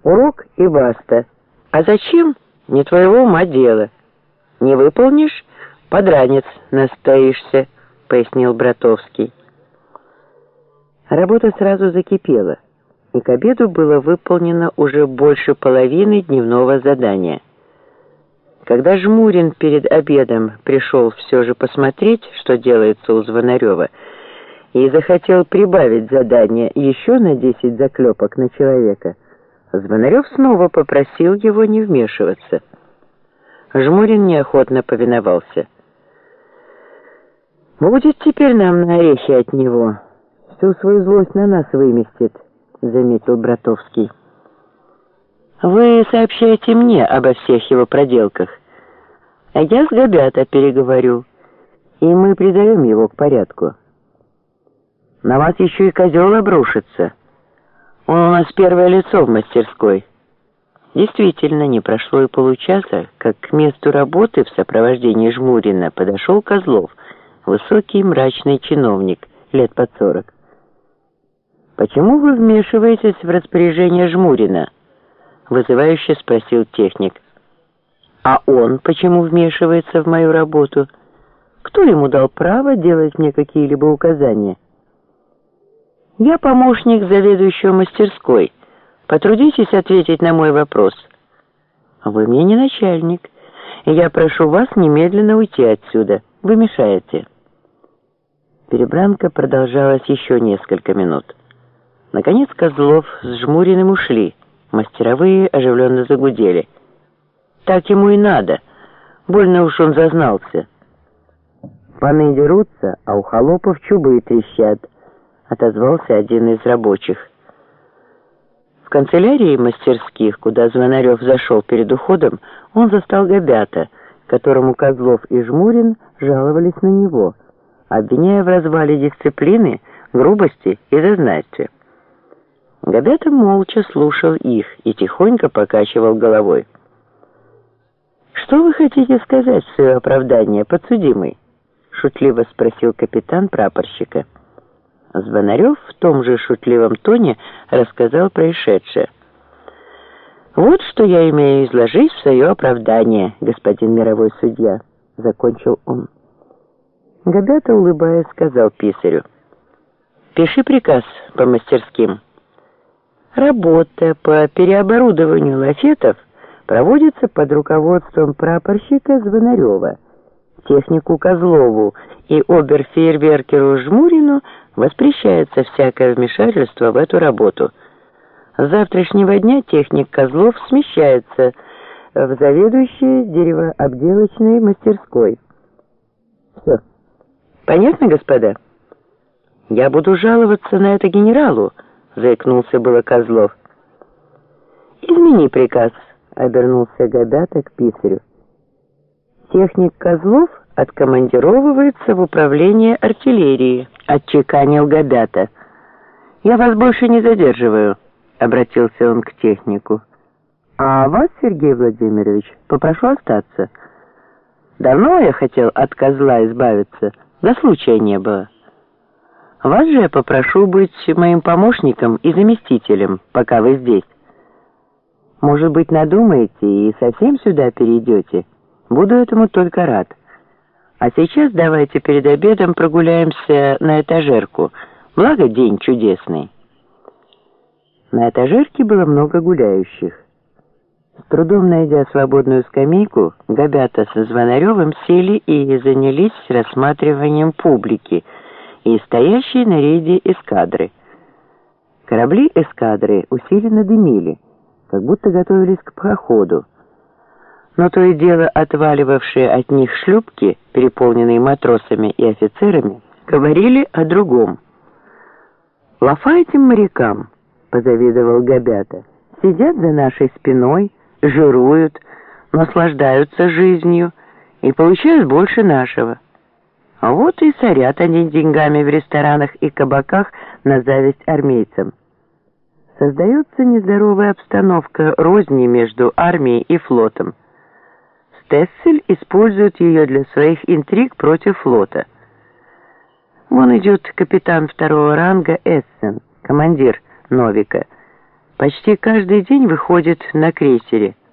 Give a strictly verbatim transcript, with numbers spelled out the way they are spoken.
Урок и баста. А зачем? Не твоего ума дело. Не выполнишь, под ранец настоишься, пояснил Братовский. Работа сразу закипела, и к обеду было выполнено уже больше половины дневного задания. Когда Жмурин перед обедом пришел все же посмотреть, что делается у Звонарева, и захотел прибавить задание еще на десять заклепок на человека, Звонарев снова попросил его не вмешиваться. Жмурин неохотно повиновался. «Будет теперь нам на орехи от него. Всю свою злость на нас выместит», — заметил Братовский. «Вы сообщаете мне обо всех его проделках, а я с Габята переговорю, и мы придаем его к порядку. На вас еще и козел обрушится. Он у нас первое лицо в мастерской». Действительно, не прошло и получаса, как к месту работы в сопровождении Жмурина подошел Козлов, высокий мрачный чиновник, лет под сорок. «Почему вы вмешиваетесь в распоряжение Жмурина?» — вызывающе спросил техник. «А он почему вмешивается в мою работу? Кто ему дал право делать мне какие-либо указания?» «Я помощник заведующего мастерской. Потрудитесь ответить на мой вопрос». «Вы мне не начальник, и я прошу вас немедленно уйти отсюда. Вы мешаете». Перебранка продолжалась еще несколько минут. Наконец Козлов с Жмуриным ушли. Мастеровые оживленно загудели. «Так ему и надо. Больно уж он зазнался». «Паны дерутся, а у холопов чубы трещат», — отозвался один из рабочих. В канцелярии мастерских, куда Звонарев зашел перед уходом, он застал Габята, которому Козлов и Жмурин жаловались на него, обвиняя в развале дисциплины, грубости и зазнайстве. Габята молча слушал их и тихонько покачивал головой. «Что вы хотите сказать в свое оправдание, подсудимый?» — шутливо спросил капитан прапорщика. Звонарев в том же шутливом тоне рассказал происшедшее. «Вот что я имею изложить в свое оправдание, господин мировой судья», — закончил он. Габята, улыбаясь, сказал писарю: «Пиши приказ по мастерским. Работа по переоборудованию лафетов проводится под руководством прапорщика Звонарева. Технику Козлову и оберфейерверкеру Жмурину воспрещается всякое вмешательство в эту работу. С завтрашнего дня техник Козлов смещается в заведующий деревообделочной мастерской». «Все. Понятно, господа?» «Я буду жаловаться на это генералу», — заикнулся было Козлов. «Измени приказ», — обернулся Габята к писарю. «Техник Козлов откомандировывается в управление артиллерии», — отчеканил Габята. «Я вас больше не задерживаю», — обратился он к технику. «А вас, Сергей Владимирович, попрошу остаться. Давно я хотел от козла избавиться, да случая не было. Вас же я попрошу быть моим помощником и заместителем, пока вы здесь. Может быть, надумаете и совсем сюда перейдете. Буду этому только рад. А сейчас давайте перед обедом прогуляемся на этажерку. Благо, день чудесный». На этажерке было много гуляющих. С трудом найдя свободную скамейку, Габята со Звонаревым сели и занялись рассматриванием публики и стоящей на рейде эскадры. Корабли эскадры усиленно дымили, как будто готовились к походу. Но то и дело отваливавшие от них шлюпки, переполненные матросами и офицерами, говорили о другом. «Лафа этим морякам», — позавидовал Габята, — «сидят за нашей спиной, жируют, наслаждаются жизнью и получают больше нашего. А вот и сорят они деньгами в ресторанах и кабаках на зависть армейцам. Создается нездоровая обстановка розни между армией и флотом. Стессель использует ее для своих интриг против флота. Вон идет капитан второго ранга Эссен, командир Новика. почти каждый день выходит на крейсере.